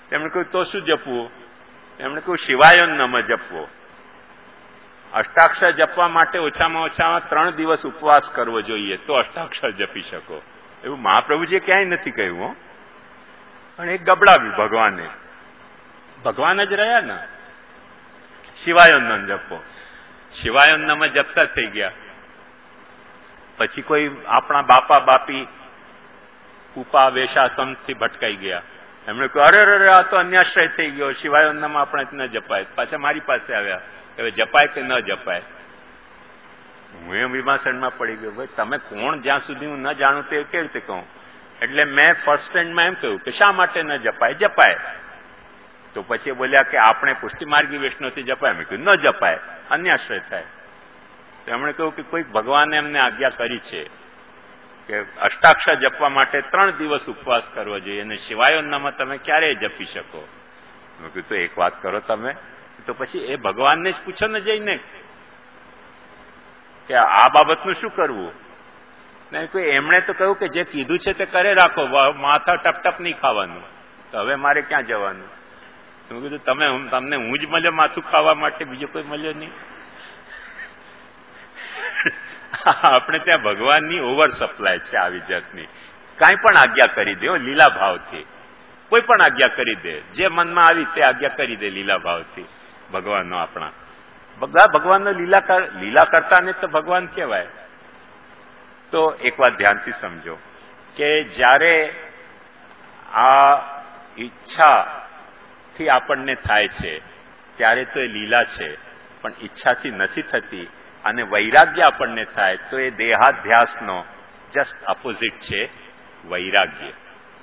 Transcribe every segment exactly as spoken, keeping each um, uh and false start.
તેમણે કહ્યું તો શું જપવું? એમણે કહ્યું શિવાયોન નમ જપવો. અષ્ટાક્ષર જપવા માટે ઓછામાં ઓછામાં ત્રણ દિવસ ઉપવાસ કરવો જોઈએ તો અષ્ટાક્ષર જપી શકો. એવું મહાપ્રભુજીએ ક્યાંય નથી કહ્યું. હો પણ એ ગબડાવ્યું ભગવાને. ભગવાન જ રહ્યા ને. શિવાયોન નમ જપો. શિવાયોન નમ જપતા થઈ ગયા. પછી કોઈ આપણા બાપા બાપી ઉપા વેશાસમથી ભટકાઈ ગયા. એમણે કહ્યું અરે અરે આ તો અન્યાશ્રય થઈ ગયો, શિવાયોન આપણે ન જપાય. પાછા મારી પાસે આવ્યા કે જપાય કે ન જપાય. હું એમ વિમાસણમાં પડી ગયો, ભાઈ તમે કોણ, જ્યાં સુધી હું ન જાણું તે કેવી રીતે કહું? એટલે મેં ફર્સ્ટ સ્ટેન્ડમાં એમ કહ્યું કે શા માટે ન જપાય? જપાય. તો પછી બોલ્યા કે આપણે પુષ્ટિમાર્ગી વૈષ્ણવથી જપાય. મેં કહ્યું ન જપાય, અન્યાશ્રય થાય. તો એમણે કહ્યું કે કોઈક ભગવાને એમને આજ્ઞા કરી છે કે અષ્ટાક્ષર જપવા માટે ત્રણ દિવસ ઉપવાસ કરવો જોઈએ અને શિવાયોનમાં તમે ક્યારેય જપી શકો. મેં કીધું તો એક વાત કરો તમે, તો પછી એ ભગવાનને જ પૂછો ને જઈને કે આ બાબતનું શું કરવું. નહીં કોઈ એમણે તો કહ્યું કે જે કીધું છે તે કરે રાખો, માથા ટપટપ નહીં ખાવાનું. તો હવે મારે ક્યાં જવાનું? મેં કીધું તમે તમને હું જ મળ્યો માથું ખાવા માટે, બીજો કોઈ મળ્યો નહીં. આપણે ત્યાં ભગવાનની ઓવર સપ્લાય છે આવી જાતની. કાંઈ પણ આજ્ઞા કરી દે લીલા ભાવથી, કોઈ પણ આજ્ઞા કરી દે, જે મનમાં આવી તે આજ્ઞા કરી દે લીલા ભાવથી. ભગવાનનો આપણા બધા ભગવાનનો લીલા લીલા કરતા ને તો ભગવાન કહેવાય. તો એક વાત ધ્યાનથી સમજો કે જ્યારે આ ઈચ્છાથી આપણને થાય છે ત્યારે તો એ લીલા છે, પણ ઈચ્છાથી નથી થતી. અને વૈરાગ્ય આપણને થાય તો એ દેહાધ્યાસનો જસ્ટ અપોઝિટ છે વૈરાગ્ય.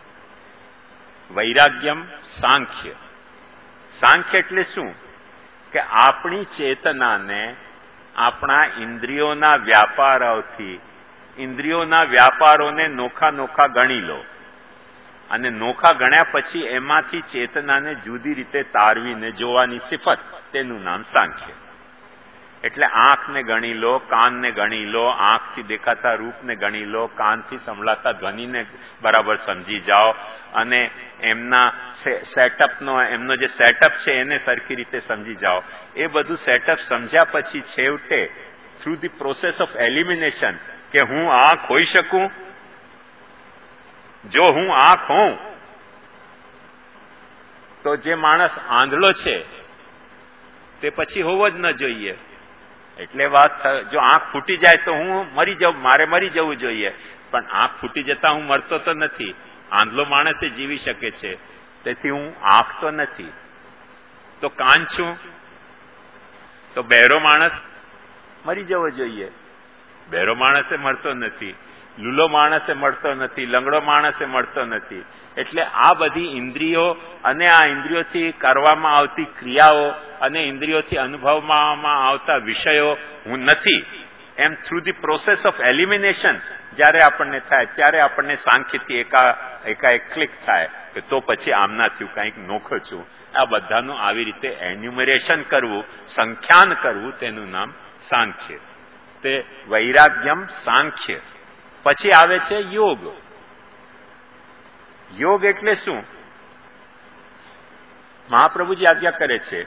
વૈરાગ્યમ સાંખ્ય. સાંખ્ય એટલે શું? કે આપણી ચેતનાને આપણા ઇન્દ્રિયોના વ્યાપારોથી ઇન્દ્રિયોના વ્યાપારોને નોખા નોખા ગણી લો અને નોખા ગણ્યા પછી એમાંથી ચેતનાને જુદી રીતે તારવીને જોવાની સિફત, તેનું નામ સાંખ્ય. એટલે આંખને ગણી લો, કાનને ગણી લો, આંખથી દેખાતા રૂપને ગણી લો, કાનથી સંભળાતા ધ્વનિને બરાબર સમજી જાઓ અને એમના સેટઅપનો એમનો જે સેટઅપ છે એને સરખી રીતે સમજી જાઓ. એ બધું સેટઅપ સમજ્યા પછી છેવટે through the process of elimination કે હું આંખ હોઈ શકું, જો હું આંખ હોઉં તો જે માણસ આંધળો છે તે પછી હોવો જ ન જોઈએ. એટલે વાત, જો આંખ ફૂટી જાય તો હું મરી જાઉં, મારે મરી જવું જોઈએ, પણ આંખ ફૂટી જતા હું મરતો તો નથી. આંધળો માણસ એ જીવી શકે છે, તેથી હું આંખ તો નથી. તો કાન છું, તો બહેરો માણસ મરી જવો જોઈએ. બહેરો માણસે મળતો નથી, લૂલો માણસે મળતો નથી, લંગડો માણસે મળતો નથી. એટલે આ બધી ઇન્દ્રિયો અને આ ઇન્દ્રિયોથી કરવામાં આવતી ક્રિયાઓ અને ઇન્દ્રિયોથી અનુભવવામાં આવતા વિષયો હું નથી, એમ through the process of elimination જ્યારે આપણને થાય ત્યારે આપણને સાંખ્યથી એકા એકાએક ક્લિક થાય કે તો પછી આમનાથી કંઈક નોખો છું. આ બધાનું આવી રીતે એન્યુમરેશન કરવું, સંખ્યાન કરવું, તેનું નામ સાંખ્ય. તે વૈરાગ્યમ સાંખ્ય. પછી આવે છે યોગ. યોગ એટલે શું? મહાપ્રભુજી આજ્ઞા કરે છે,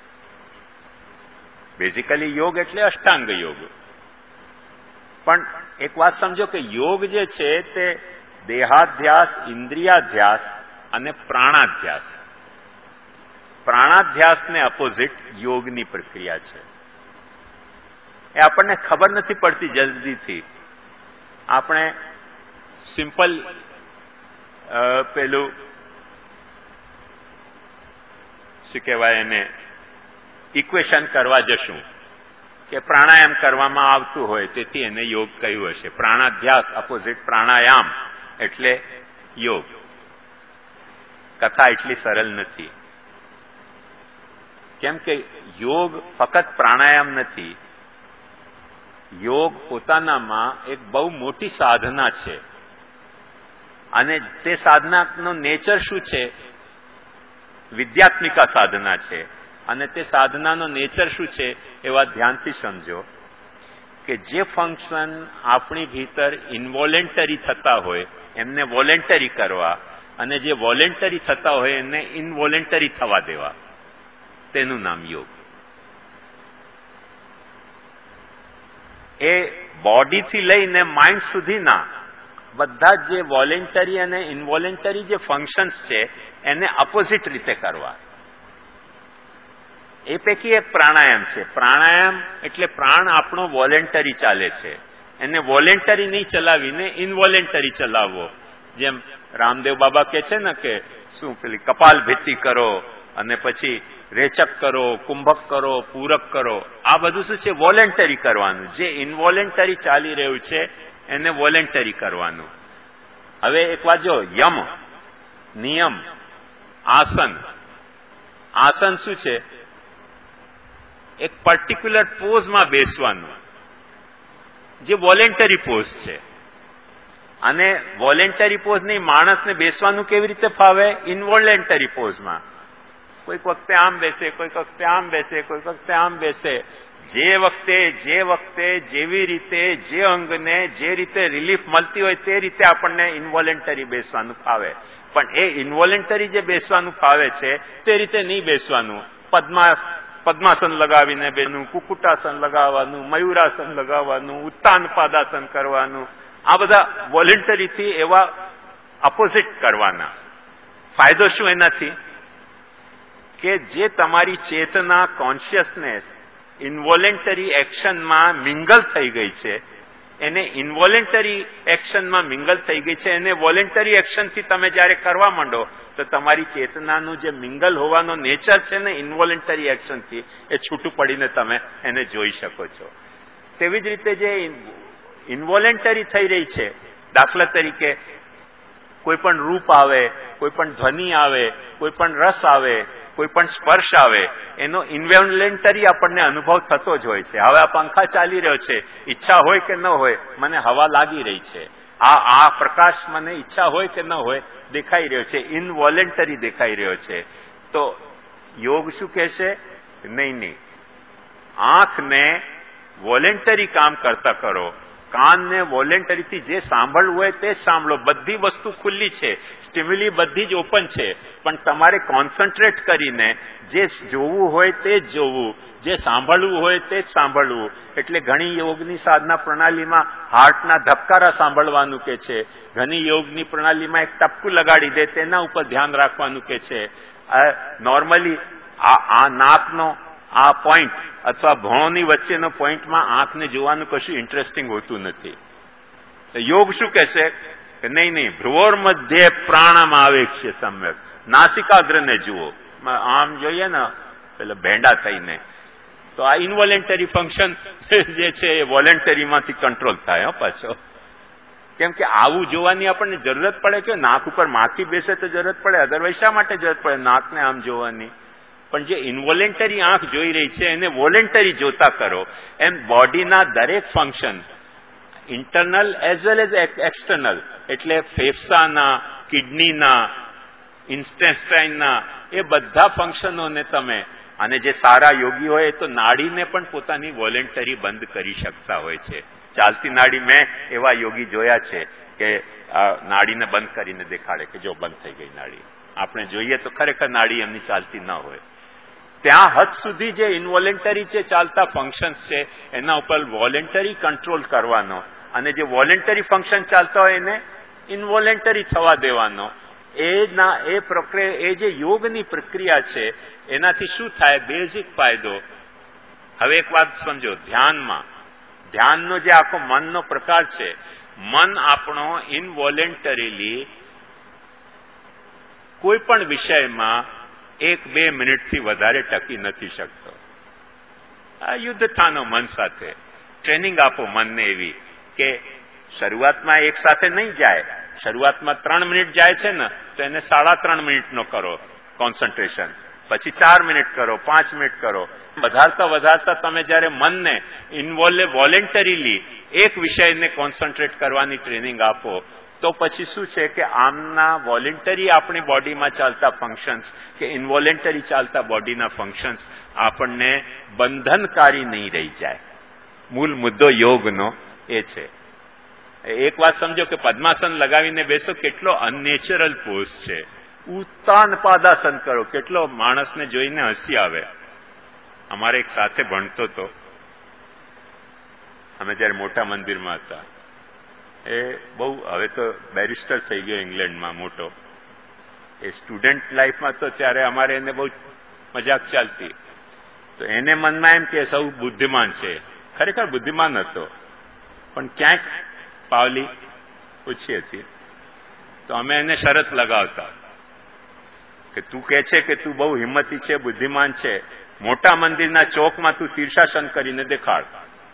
બેઝિકલી યોગ એટલે અષ્ટાંગ યોગ. પણ એક વાત સમજો કે યોગ જે છે તે દેહાધ્યાસ, ઇન્દ્રિયાધ્યાસ અને પ્રાણાધ્યાસ. પ્રાણાધ્યાસને અપોઝિટ યોગની પ્રક્રિયા છે. એ આપણને ખબર નથી પડતી જલ્દીથી. આપણે સિમ્પલ પેલું શું કહેવાય એને ઇક્વેશન કરવા જશું કે પ્રાણાયામ કરવામાં આવતું હોય તેથી એને યોગ કહ્યું હશે. પ્રાણાધ્યાસ અપોઝિટ પ્રાણાયામ એટલે યોગ. કથા એટલી સરળ નથી, કેમ કે યોગ ફક્ત પ્રાણાયામ નથી. યોગ પોતાનામાં એક બહુ મોટી સાધના છે અને તે સાધનાનો નેચર શું છે? વિદ્યાત્મિકા સાધના છે. અને તે સાધનાનો નેચર શું છે એ વાત ધ્યાનથી સમજો કે જે ફંક્શન આપણી ભીતર ઇનવોલેન્ટરી થતા હોય એમને વોલેન્ટરી કરવા અને જે વોલેન્ટરી થતા હોય એને ઇનવોલેન્ટરી થવા દેવા, તેનું નામ યોગ. એ બોડીથી લઈને માઇન્ડ સુધીના બધા જે વોલેન્ટરી અને ઇનવોલેન્ટરી જે ફંક્શન્સ છે એને અપોઝિટ રીતે કરવા. એ પૈકી એક પ્રાણાયામ છે. પ્રાણાયામ એટલે પ્રાણ આપણો વોલેન્ટરી ચાલે છે, એને વોલેન્ટરી નહીં ચલાવીને ઇનવોલેન્ટરી ચલાવવો. જેમ રામદેવ બાબા કે છે ને કે શું પેલી કપાલ ભીતિ કરો અને પછી રેચક કરો, કુંભક કરો, પૂરક કરો, આ બધું શું છે? વોલેન્ટરી કરવાનું. જે ઇનવોલેન્ટરી ચાલી રહ્યું છે એને વોલેન્ટરી કરવાનું. હવે એક વાત જો, યમ, નિયમ, આસન. આસન શું છે? એક પર્ટિક્યુલર પોઝમાં બેસવાનું, જે વોલેન્ટરી પોઝ છે. અને વોલેન્ટરી પોઝ નહીં, માણસને બેસવાનું કેવી રીતે ફાવે? ઇનવોલેન્ટરી પોઝમાં. કોઈક વખતે આમ બેસે, કોઈક વખતે આમ બેસે, કોઈક વખતે આમ બેસે. જે વખતે જે વખતે જેવી રીતે જે અંગને જે રીતે રિલીફ મળતી હોય તે રીતે આપણને ઇનવોલેન્ટરી બેસવાનું ફાવે. પણ એ ઇનવોલેન્ટરી જે બેસવાનું ફાવે છે તે રીતે નહીં બેસવાનું. પદ્મા પદ્માસન લગાવીને બેસવાનું, કુકુટાસન લગાવવાનું, મયુરાસન લગાવવાનું, ઉત્તાન પાદાસન કરવાનું, આ બધા વોલેન્ટરીથી એવા અપોઝિટ કરવાના. ફાયદો શું એનાથી? કે જે તમારી ચેતના, કોન્શિયસનેસ ઇનવોલેન્ટરી એક્શનમાં મિંગલ થઈ ગઈ છે, એને ઇનવોલેન્ટરી એક્શનમાં મિંગલ થઈ ગઈ છે, એને વોલેન્ટરી એક્શનથી તમે જયારે કરવા માંડો તો તમારી ચેતનાનું જે મિંગલ હોવાનો નેચર છે ને ઇનવોલેન્ટરી એક્શનથી, એ છૂટું પડીને તમે એને જોઈ શકો છો. તેવી જ રીતે જે ઇનવોલેન્ટરી થઈ રહી છે, દાખલા તરીકે કોઈ પણ રૂપ આવે, કોઈ પણ ધ્વનિ આવે, કોઈ પણ રસ આવે, કોઈ પણ સ્પર્શ આવે, એનો ઇનવોલેન્ટરી આપણને અનુભવ થતો જ હોય છે. હવે આ પંખા ચાલી રહ્યો છે, ઈચ્છા હોય કે ન હોય મને હવા લાગી રહી છે. આ આ પ્રકાશ મને ઈચ્છા હોય કે ન હોય દેખાઈ રહ્યો છે, ઇનવોલેન્ટરી દેખાઈ રહ્યો છે. તો યોગ શું કહેશે? નહીં નહીં, આંખને વોલેન્ટરી કામ કરતા કરો, કાનને વોલેન્ટરીથી જે સાંભળવું હોય તે સાંભળો. બધી વસ્તુ ખુલ્લી છે, સ્ટિમ્યુલી બધી જ ઓપન છે, પણ તમારે કોન્સન્ટ્રેટ કરીને જે જોવું હોય તે જ જોવું, જે સાંભળવું હોય તે જ સાંભળવું. એટલે ઘણી યોગની સાધના પ્રણાલીમાં હાર્ટના ધબકારા સાંભળવાનું કે છે, ઘણી યોગની પ્રણાલીમાં એક ટપકું લગાડી દે તેના ઉપર ધ્યાન રાખવાનું કે છે. નોર્મલી આ આ નાકનો આ પોઈન્ટ અથવા ભોંની વચ્ચેનો પોઈન્ટમાં આંખને જોવાનું કશું ઇન્ટરેસ્ટિંગ હોતું નથી. યોગ શું કહેશે કે નહીં નહીં, ભ્રુવોર મધ્યે પ્રાણમ આવેક્ષ્ય સમ્યક, નાસિકાગ્રને જુઓ. આમ જોઈએ ને પેલા ભેંડા થઈને, તો આ ઇનવોલેન્ટરી ફંક્શન જે છે એ વોલેન્ટરીમાંથી કંટ્રોલ થાય પાછો. કેમ કે આવું જોવાની આપણને જરૂરત પડે કે નાક ઉપર માખી બેસે તો જરૂરત પડે, અદરવાઇઝ શા માટે જરૂરત પડે નાકને આમ જોવાની? પણ જે ઇનવોલેન્ટરી આંખ જોઈ રહી છે એને વોલેન્ટરી જોતા કરો. એમ બોડીના દરેક function, internal as well as external, એટલે ફેફસાના, કિડનીના, ઇન્ટેસ્ટાઇનના, એ બધા ફંક્શનોને તમે, અને જે સારા યોગી હોય તો નાડીને પણ પોતાની વોલેન્ટરી બંધ કરી શકતા હોય છે. ચાલતી નાડી મેં એવા યોગી જોયા છે કે નાડીને બંધ કરીને દેખાડે કે જો બંધ થઈ ગઈ નાડી. આપણે જોઈએ તો ખરેખર નાડી એમની ચાલતી ન હોય. ત્યાં હદ સુધી જે ઇનવોલેન્ટરી છે ચાલતા ફંક્શન્સ છે એના ઉપર વોલેન્ટરી કંટ્રોલ કરવાનો, અને જે વોલેન્ટરી ફંક્શન ચાલતા હોય એને ઇનવોલેન્ટરી થવા દેવાનો. એના એ પ્રક્રિયા, એ જે યોગની પ્રક્રિયા છે એનાથી શું થાય? બેઝિક ફાયદો. હવે એક વાત સમજો, ધ્યાનમાં ધ્યાનનો જે આખો મનનો પ્રકાર છે, મન આપણો ઇનવોલેન્ટરીલી કોઈ પણ વિષયમાં એક બે મિનિટથી વધારે ટકી નથી શકતો. આ યુદ્ધ થાનો મન સાથે. ટ્રેનિંગ આપો મનને એવી કે શરૂઆતમાં એક સાથે નહીં જાય. શરૂઆતમાં ત્રણ મિનિટ જાય છે ને તો એને સાડા ત્રણ મિનિટનો કરો કોન્સન્ટ્રેશન, પછી ચાર મિનિટ કરો, પાંચ મિનિટ કરો. વધારતા વધારતા તમે જયારે મનને ઇન્વોલ્વ વોલેન્ટરીલી એક વિષયને કોન્સન્ટ્રેટ કરવાની ટ્રેનિંગ આપો તો પછી શું છે કે આમના વોલેન્ટરી આપણી બોડીમાં ચાલતા ફંક્શન્સ કે ઇનવોલેન્ટરી ચાલતા બોડીના ફંક્શન્સ આપણને બંધનકારી નહીં રહી જાય. મૂળ મુદ્દો યોગનો એ છે. એક વાત સમજો કે પદ્માસન લગાવીને બેસો કેટલો અનનેચરલ પોઝ છે. ઉત્તાન પાદાસન કરો, કેટલો માણસને જોઈને હસી આવે. અમારે એક સાથે ભણતો હતો, અમે જયારે મોટા મંદિરમાં હતા, એ બહુ હવે તો બેરિસ્ટર થઈ ગયો ઇંગ્લેન્ડમાં મોટો. એ સ્ટુડન્ટ લાઈફમાં તો ત્યારે અમારે એને બહુ મજાક ચાલતી. તો એને મનમાં એમ કે સૌ બુદ્ધિમાન છે. ખરેખર બુદ્ધિમાન હતો, પણ ક્યાંક પાવલી ઓછી હતી. તો અમે એને શરત લગાવતા કે તું કે છે કે તું બહુ હિંમતી છે, બુદ્ધિમાન છે, મોટા મંદિરના ચોકમાં તું શીર્ષાસન કરીને દેખાડ.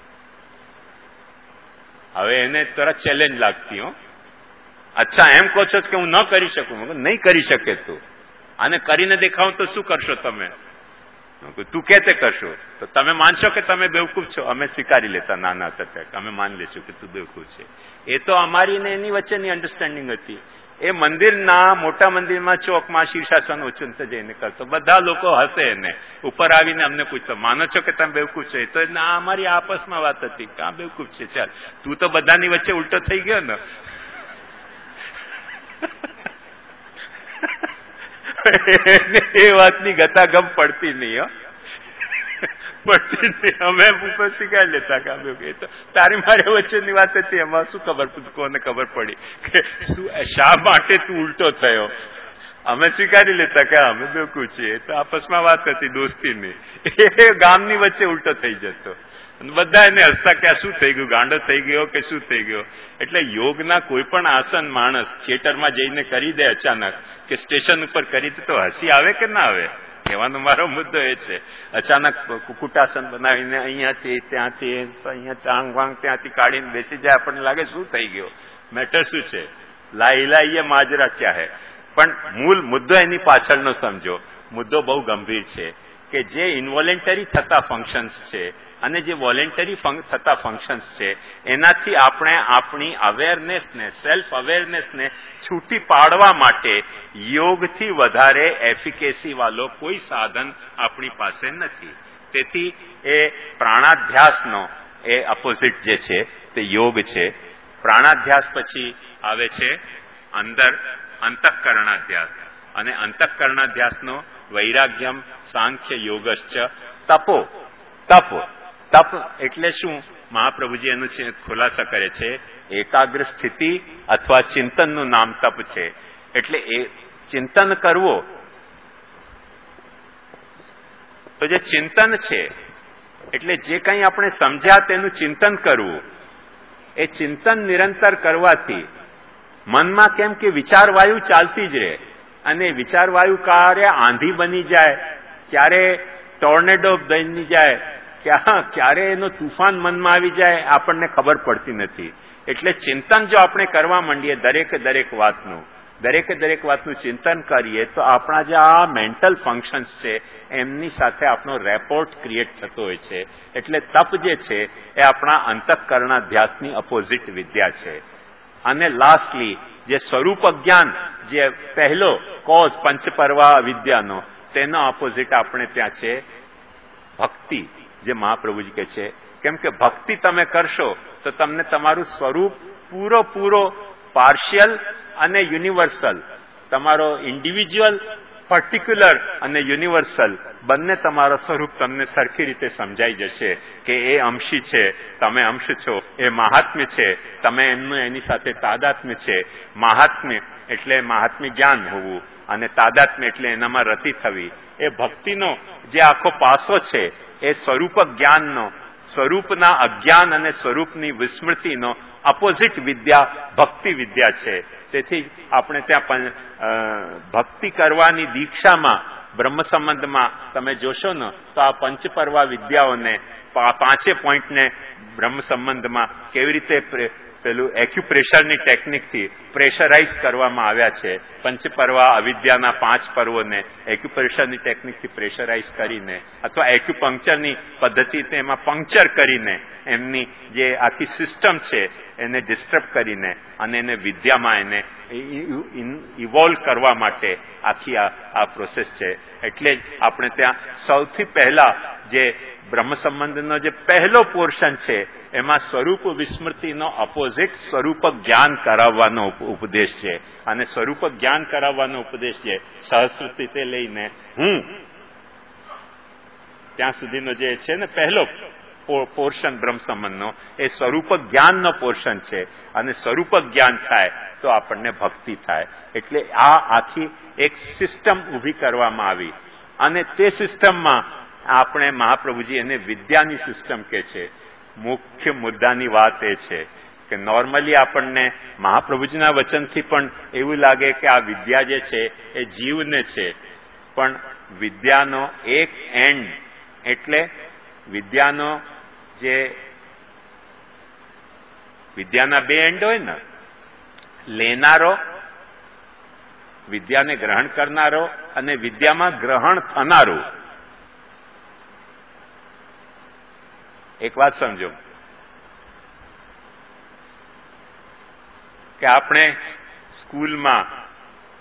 હવે એને તરત ચેલેન્જ લાગતી. હો, અચ્છા એમ કહો છો કે હું ન કરી શકું? નહીં કરી શકે તું. આને કરીને દેખાવું તો શું કરશો તમે? તું કે તે કરશો તો તમે માનશો કે તમે બેવકૂફ છો. અમે સ્વીકારી લેતા નાના હતા, અમે માની લેશું કે તું બેવકૂફ છે. એ તો અમારી ને એની વચ્ચેની અન્ડરસ્ટેન્ડિંગ હતી. એ મંદિરના મોટા મંદિરમાં ચોકમાં શીર્ષાસન ઓછું જઈને કરતો. બધા લોકો હસે એને. ઉપર આવીને અમને પૂછતો, માનો છો કે તમે બેવકૂફ છો? તો ના, અમારી આપસમાં વાત હતી કે આ બેવકૂફ છે. ચાલ, તું તો બધાની વચ્ચે ઉલટો થઈ ગયો ને. એ વાતની ગતાગમ પડતી નહીં. હો, પડતી નહીં. અમે ઉપર શીખાઈ લેતા કે અમે તો તારી મારી વચ્ચેની વાત હતી. એમાં શું ખબર, કોને ખબર પડી કે શું શા માટે તું ઉલટો થયો? અમે સ્વીકારી લેતા કે અમે બેવકૂફ છીએ. તો આપસમાં વાત હતી દોસ્તીની. એ ગામની વચ્ચે ઉલટો થઈ જતો. બધા એને હસતા કે આ શું થઈ ગયું, ગાંડો થઈ ગયો કે શું થઈ ગયો? એટલે યોગના કોઈ પણ આસન માણસ થિયેટરમાં જઈને કરી દે અચાનક, કે સ્ટેશન ઉપર કરી દે, તો હસી આવે કે ના આવે? કહેવાનો મારો મુદ્દો એ છે. અચાનક કુકુટાસન બનાવીને અહીંયાથી ત્યાંથી અહીંયા ચાંગ વાંગ ત્યાંથી કાઢીને બેસી જાય, આપણને લાગે શું થઈ ગયો? મેટર શું છે? લાઈલાઈએ માજરા ક્યાં હે? પણ મૂળ મુદ્દો એની પાછળનો સમજો. મુદ્દો બહુ ગંભીર છે કે જે ઇન્વોલેન્ટરી થતા ફંક્શન્સ છે અને જે વોલેન્ટરી થતા ફંક્શન્સ છે, એનાથી આપણે આપણી અવેરનેસને, સેલ્ફ અવેરનેસને છૂટી પાડવા માટે યોગથી વધારે એફિકેસી વાળો કોઈ સાધન આપણી પાસે નથી. તેથી એ પ્રાણાધ્યાસનો એ અપોઝિટ જે છે તે યોગ છે. પ્રાણાધ્યાસ પછી આવે છે અંદર અંતઃકરણાધ્યાસ, અને અંતઃકરણાધ્યાસનો વૈરાગ્યમ સાંખ્ય યોગશ્ચ તપો. તપ તપ એટલે શું? મહાપ્રભુજી એનું ખુલાસા કરે છે. એકાગ્ર સ્થિતિ અથવા ચિંતનનું નામ તપ છે. એટલે એ ચિંતન કરવો, તો જે ચિંતન છે એટલે જે કંઈ આપણે સમજ્યા તેનું ચિંતન કરવું. એ ચિંતન નિરંતર કરવાથી મનમાં કેમ કે વિચારવાયુ ચાલતી જ રહે, અને વિચારવાયુ કાર્ય આંધી બની જાય, ક્યારે ટોર્નેડો બની જાય, ક્યારે એનો તુફાન મનમાં આવી જાય, આપણને ખબર પડતી નથી. એટલે ચિંતન જો આપણે કરવા માંડીએ દરેકે દરેક વાતનું, દરેકે દરેક વાતનું ચિંતન કરીએ, તો આપણા જે આ મેન્ટલ ફંક્શન્સ છે એમની સાથે આપણો રેપોર્ટ ક્રિએટ થતો હોય છે. એટલે તપ જે છે એ આપણા અંતઃકરણાધ્યાસની અપોઝિટ વિદ્યા છે. અને લાસ્ટલી જે સ્વરૂપ જ્ઞાન, જે પહેલો કોઝ પંચપર્વા વિદ્યાનો, તેનો ઓપોઝિટ આપણે ત્યાં છે ભક્તિ, જે મહાપ્રભુજી કહે છે. કેમ કે ભક્તિ તમે કરશો તો તમને તમારું સ્વરૂપ પૂરો પૂરો પાર્શિયલ અને યુનિવર્સલ, તમારો ઇન્ડિવિજ્યુઅલ, પર્ટિક્યુલર અને યુનિવર્સલ બંને તમારો સ્વરૂપ તમને સરખી રીતે સમજાઈ જશે કે એ અંશી છે, તમે અંશ છો. એ મહાત્મ્ય છે, તમે એમનું એની સાથે તાદાત્મ્ય છે. મહાત્મ્ય એટલે મહાત્મ્ય જ્ઞાન હોવું, અને તાદાત્મ્ય એટલે એનામાં રતિ થવી. એ ભક્તિનો જે આખો પાસો છે એ સ્વરૂપ જ્ઞાનનો, સ્વરૂપના અજ્ઞાન અને સ્વરૂપની વિસ્મૃતિનો અપોઝિટ વિદ્યા ભક્તિ વિદ્યા છે. તેથી આપણે ત્યાં ભક્તિ કરવાની દીક્ષામાં, બ્રહ્મ સંબંધમાં તમે જોશો ને તો આ પંચપર્વા વિદ્યાઓને, પાંચે પોઈન્ટને બ્રહ્મ સંબંધમાં કેવી રીતે પેલું એક્યુપ્રેશરની ટેકનિકથી પ્રેશરાઇઝ કરવામાં આવ્યા છે. પંચપર્વા અવિદ્યાના પાંચ પર્વોને એક્યુપ્રેશરની ટેકનિકથી પ્રેશરાઇઝ કરીને, અથવા એક્યુપંક્ચરની પદ્ધતિ એમાં પંક્ચર કરીને એમની જે આખી સિસ્ટમ છે એને ડિસ્ટર્બ કરીને અને એને વિદ્યામાં એને ઇવોલ્વ કરવા માટે આખી આ પ્રોસેસ છે. એટલે જ આપણે ત્યાં સૌથી પહેલા જે બ્રહ્મ સંબંધનો જે પહેલો પોર્શન છે એમાં સ્વરૂપ વિસ્મૃતિનો અપોઝિટ સ્વરૂપ જ્ઞાન કરાવવાનો ઉપદેશ છે. અને સ્વરૂપ જ્ઞાન કરાવવાનો ઉપદેશ છે સહસ્રથી લઈને હું ત્યાં સુધીનો જે છે ને પહેલો પોર્શન બ્રહ્મ સંબંધનો એ સ્વરૂપ જ્ઞાનનો પોર્શન છે. અને સ્વરૂપ જ્ઞાન થાય તો આપણને ભક્તિ થાય. એટલે આ આખી એક સિસ્ટમ ઊભી કરવામાં આવી. અને તે સિસ્ટમમાં આપણે મહાપ્રભુજી એને વિદ્યાની સિસ્ટમ કે છે. મુખ્ય મુદ્દાની વાત એ છે કે નોર્મલી આપણને મહાપ્રભુજીના વચનથી પણ એવું લાગે કે આ વિદ્યા જે છે એ જીવને છે. પણ વિદ્યાનો એક એન્ડ એટલે વિદ્યાનો જે વિદ્યાના બે એન્ડ હોય ને, લેનારો, વિદ્યાને ગ્રહણ કરનારો અને વિદ્યામાં ગ્રહણ થનારો. એક વાત સમજો કે આપણે સ્કૂલમાં